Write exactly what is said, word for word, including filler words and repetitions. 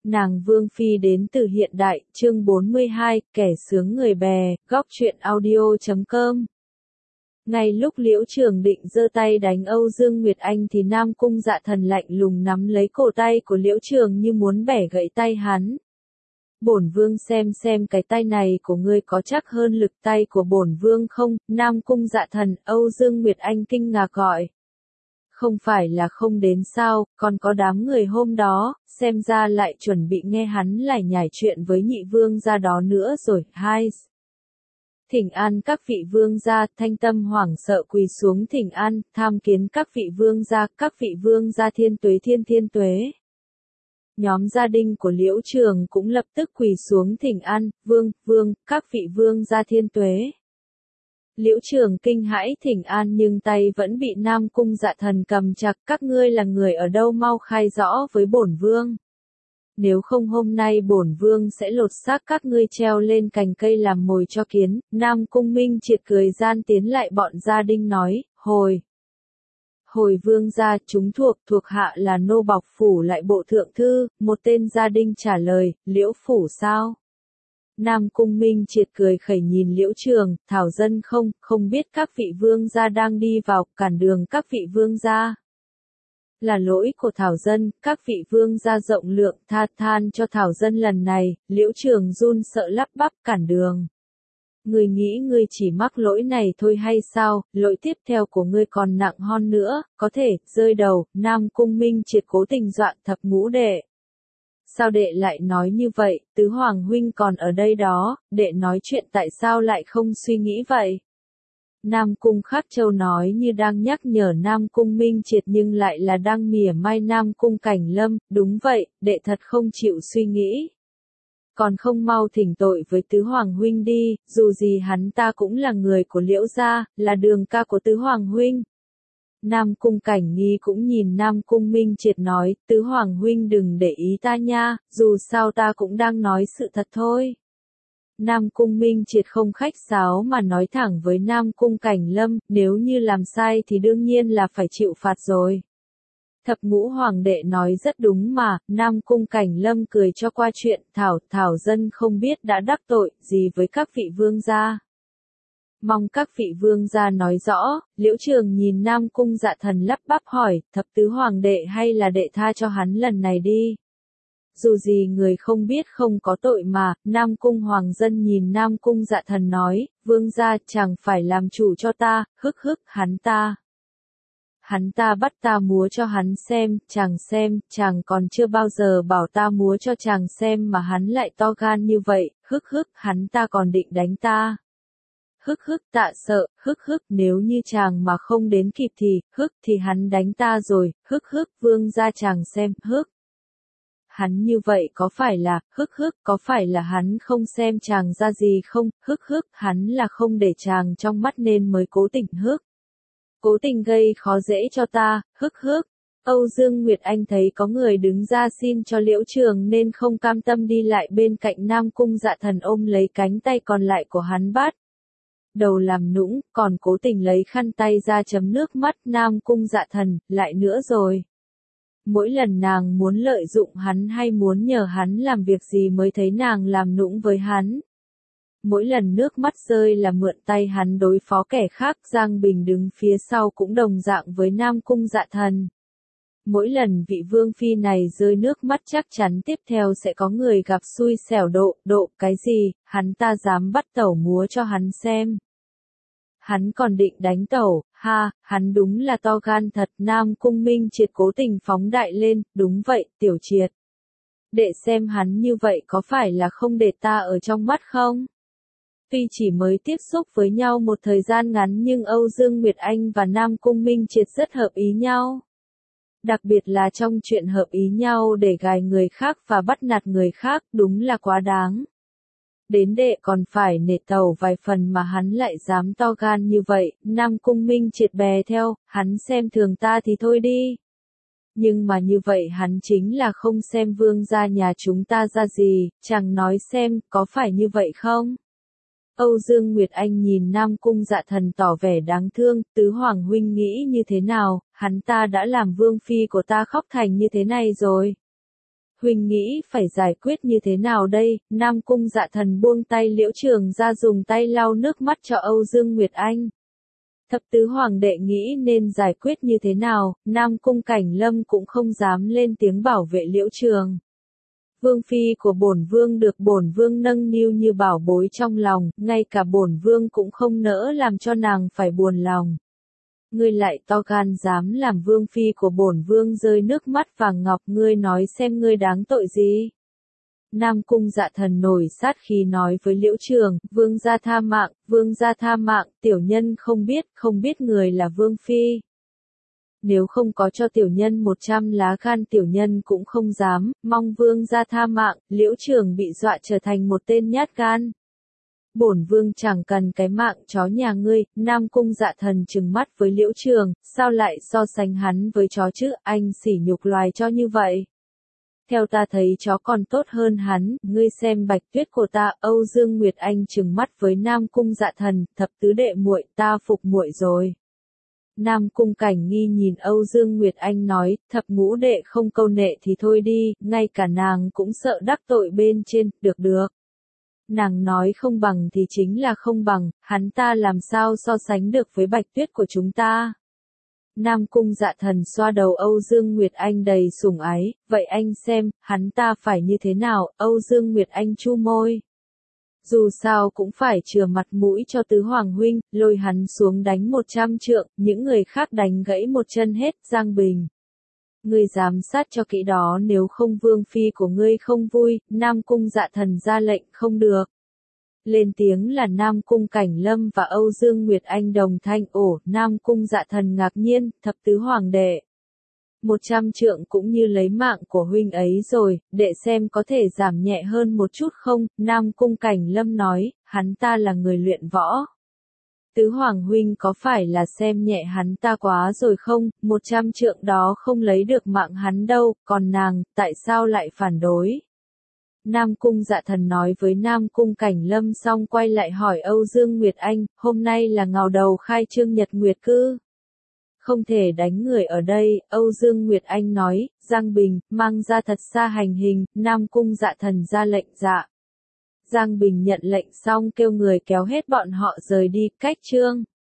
Nàng Vương Phi đến từ hiện đại, chương bốn mươi hai, kẻ sướng người bè, góc truyện audio chấm com. Ngay lúc Liễu Trường định giơ tay đánh Âu Dương Nguyệt Anh thì Nam Cung Dạ Thần lạnh lùng nắm lấy cổ tay của Liễu Trường như muốn bẻ gãy tay hắn. Bổn Vương xem xem cái tay này của ngươi có chắc hơn lực tay của bổn Vương không? Nam Cung Dạ Thần, Âu Dương Nguyệt Anh kinh ngạc gọi. Không phải là không đến sao, còn có đám người hôm đó, xem ra lại chuẩn bị nghe hắn lải nhải chuyện với nhị vương gia đó nữa rồi. Hai. Thỉnh an các vị vương gia, Thanh Tâm hoảng sợ quỳ xuống thỉnh an, tham kiến các vị vương gia, các vị vương gia thiên tuế thiên thiên tuế. Nhóm gia đình của Liễu Trường cũng lập tức quỳ xuống thỉnh an, vương, vương, các vị vương gia thiên tuế. Liễu Trường kinh hãi thỉnh an nhưng tay vẫn bị Nam Cung Dạ Thần cầm chặt, các ngươi là người ở đâu mau khai rõ với bổn vương. Nếu không hôm nay bổn vương sẽ lột xác các ngươi treo lên cành cây làm mồi cho kiến. Nam Cung Minh Triệt cười gian tiến lại bọn gia đình nói, hồi. Hồi vương gia, chúng thuộc, thuộc hạ là nô bọc phủ lại bộ thượng thư, một tên gia đình trả lời, Liễu phủ sao? Nam Cung Minh Triệt cười khẩy nhìn Liễu Trường, thảo dân không, không biết các vị vương gia đang đi vào, cản đường các vị vương gia. Là lỗi của thảo dân, các vị vương gia rộng lượng tha than cho thảo dân lần này. Liễu Trường run sợ lắp bắp cản đường. Ngươi nghĩ ngươi chỉ mắc lỗi này thôi hay sao, lỗi tiếp theo của ngươi còn nặng hơn nữa, có thể, rơi đầu. Nam Cung Minh Triệt cố tình dọa Thập Ngũ Đệ. Sao đệ lại nói như vậy, tứ hoàng huynh còn ở đây đó, đệ nói chuyện tại sao lại không suy nghĩ vậy? Nam Cung Khắc Châu nói như đang nhắc nhở Nam Cung Minh Triệt nhưng lại là đang mỉa mai Nam Cung Cảnh Lâm, đúng vậy, đệ thật không chịu suy nghĩ. Còn không mau thỉnh tội với tứ hoàng huynh đi, dù gì hắn ta cũng là người của Liễu gia, là đường ca của tứ hoàng huynh. Nam Cung Cảnh Nghi cũng nhìn Nam Cung Minh Triệt nói, tứ hoàng huynh đừng để ý ta nha, dù sao ta cũng đang nói sự thật thôi. Nam Cung Minh Triệt không khách sáo mà nói thẳng với Nam Cung Cảnh Lâm, nếu như làm sai thì đương nhiên là phải chịu phạt rồi. Thập Ngũ Hoàng đệ nói rất đúng mà, Nam Cung Cảnh Lâm cười cho qua chuyện, thảo, thảo dân không biết đã đắc tội gì với các vị vương gia. Mong các vị vương gia nói rõ. Liễu Trường nhìn Nam Cung Dạ Thần lắp bắp hỏi, thập tứ hoàng đệ hay là đệ tha cho hắn lần này đi. Dù gì người không biết không có tội mà. Nam Cung Hoàng dân nhìn Nam Cung Dạ Thần nói, vương gia chàng phải làm chủ cho ta, hức hức, hắn ta. Hắn ta bắt ta múa cho hắn xem, chàng xem, chàng còn chưa bao giờ bảo ta múa cho chàng xem mà hắn lại to gan như vậy, hức hức, hắn ta còn định đánh ta. Hức hức tạ sợ, hức hức nếu như chàng mà không đến kịp thì, hức thì hắn đánh ta rồi, hức hức vương gia chàng xem, hức. Hắn như vậy có phải là, hức hức, có phải là hắn không xem chàng ra gì không, hức hức, hắn là không để chàng trong mắt nên mới cố tình hức. Cố tình gây khó dễ cho ta, hức hức. Âu Dương Nguyệt Anh thấy có người đứng ra xin cho Liễu Trường nên không cam tâm đi lại bên cạnh Nam Cung Dạ Thần ôm lấy cánh tay còn lại của hắn bắt. Đầu làm nũng, còn cố tình lấy khăn tay ra chấm nước mắt Nam Cung Dạ Thần, lại nữa rồi. Mỗi lần nàng muốn lợi dụng hắn hay muốn nhờ hắn làm việc gì mới thấy nàng làm nũng với hắn. Mỗi lần nước mắt rơi là mượn tay hắn đối phó kẻ khác. Giang Bình đứng phía sau cũng đồng dạng với Nam Cung Dạ Thần. Mỗi lần vị vương phi này rơi nước mắt chắc chắn tiếp theo sẽ có người gặp xui xẻo độ, độ, cái gì, hắn ta dám bắt tẩu múa cho hắn xem. Hắn còn định đánh tẩu, ha, hắn đúng là to gan thật. Nam Cung Minh Triệt cố tình phóng đại lên, đúng vậy, Tiểu Triệt. Đệ xem hắn như vậy có phải là không để ta ở trong mắt không? Tuy chỉ mới tiếp xúc với nhau một thời gian ngắn nhưng Âu Dương Nguyệt Anh và Nam Cung Minh Triệt rất hợp ý nhau. Đặc biệt là trong chuyện hợp ý nhau để gài người khác và bắt nạt người khác, đúng là quá đáng. Đến đệ còn phải nể tàu vài phần mà hắn lại dám to gan như vậy. Nam Cung Minh Triệt bè theo, hắn xem thường ta thì thôi đi. Nhưng mà như vậy hắn chính là không xem vương gia nhà chúng ta ra gì, chẳng nói xem, có phải như vậy không? Âu Dương Nguyệt Anh nhìn Nam Cung Dạ Thần tỏ vẻ đáng thương, tứ hoàng huynh nghĩ như thế nào, hắn ta đã làm vương phi của ta khóc thành như thế này rồi. huynh nghĩ phải giải quyết như thế nào đây? Nam Cung Dạ Thần buông tay Liễu Trường ra dùng tay lau nước mắt cho Âu Dương Nguyệt Anh. Thập tứ hoàng đệ nghĩ nên giải quyết như thế nào, Nam Cung Cảnh Lâm cũng không dám lên tiếng bảo vệ Liễu Trường. Vương phi của bổn vương được bổn vương nâng niu như bảo bối trong lòng, ngay cả bổn vương cũng không nỡ làm cho nàng phải buồn lòng. Ngươi lại to gan dám làm vương phi của bổn vương rơi nước mắt vàng ngọc, ngươi nói xem ngươi đáng tội gì? Nam Cung Dạ Thần nổi sát khí nói với Liễu Trường, vương gia tha mạng, vương gia tha mạng, tiểu nhân không biết, không biết người là vương phi. Nếu không có cho tiểu nhân một trăm lá gan tiểu nhân cũng không dám, mong vương gia tha mạng. Liễu Trường bị dọa trở thành một tên nhát gan. Bổn vương chẳng cần cái mạng chó nhà ngươi. Nam Cung Dạ Thần trừng mắt với Liễu Trường, sao lại so sánh hắn với chó chứ, anh sỉ nhục loài cho như vậy. Theo ta thấy chó còn tốt hơn hắn, ngươi xem bạch tuyết của ta. Âu Dương Nguyệt Anh trừng mắt với Nam Cung Dạ Thần, thập tứ đệ muội, ta phục muội rồi. Nam Cung Cảnh Nghi nhìn Âu Dương Nguyệt Anh nói, thập ngũ đệ không câu nệ thì thôi đi, ngay cả nàng cũng sợ đắc tội bên trên, được được. Nàng nói không bằng thì chính là không bằng, hắn ta làm sao so sánh được với bạch tuyết của chúng ta. Nam Cung Dạ Thần xoa đầu Âu Dương Nguyệt Anh đầy sủng ái, vậy anh xem, hắn ta phải như thế nào? Âu Dương Nguyệt Anh chu môi. Dù sao cũng phải chừa mặt mũi cho tứ hoàng huynh, lôi hắn xuống đánh một trăm trượng, những người khác đánh gãy một chân hết. Giang Bình, ngươi giám sát cho kỹ đó, nếu không vương phi của ngươi không vui. Nam Cung Dạ Thần ra lệnh. Không được. Lên tiếng là Nam Cung Cảnh Lâm và Âu Dương Nguyệt Anh đồng thanh. Ồ, Nam Cung Dạ Thần ngạc nhiên, thập tứ hoàng đệ. Một trăm trượng cũng như lấy mạng của huynh ấy rồi, đệ xem có thể giảm nhẹ hơn một chút không? Nam Cung Cảnh Lâm nói, hắn ta là người luyện võ. Tứ hoàng huynh có phải là xem nhẹ hắn ta quá rồi không? Một trăm trượng đó không lấy được mạng hắn đâu, còn nàng, tại sao lại phản đối? Nam Cung Dạ Thần nói với Nam Cung Cảnh Lâm xong quay lại hỏi Âu Dương Nguyệt Anh, hôm nay là ngào đầu khai trương Nhật Nguyệt Cư. Không thể đánh người ở đây. Âu Dương Nguyệt Anh nói, Giang Bình, mang ra thật xa hành hình. Nam Cung Dạ Thần ra lệnh. Dạ. Giang Bình nhận lệnh xong kêu người kéo hết bọn họ rời đi. Cách trương.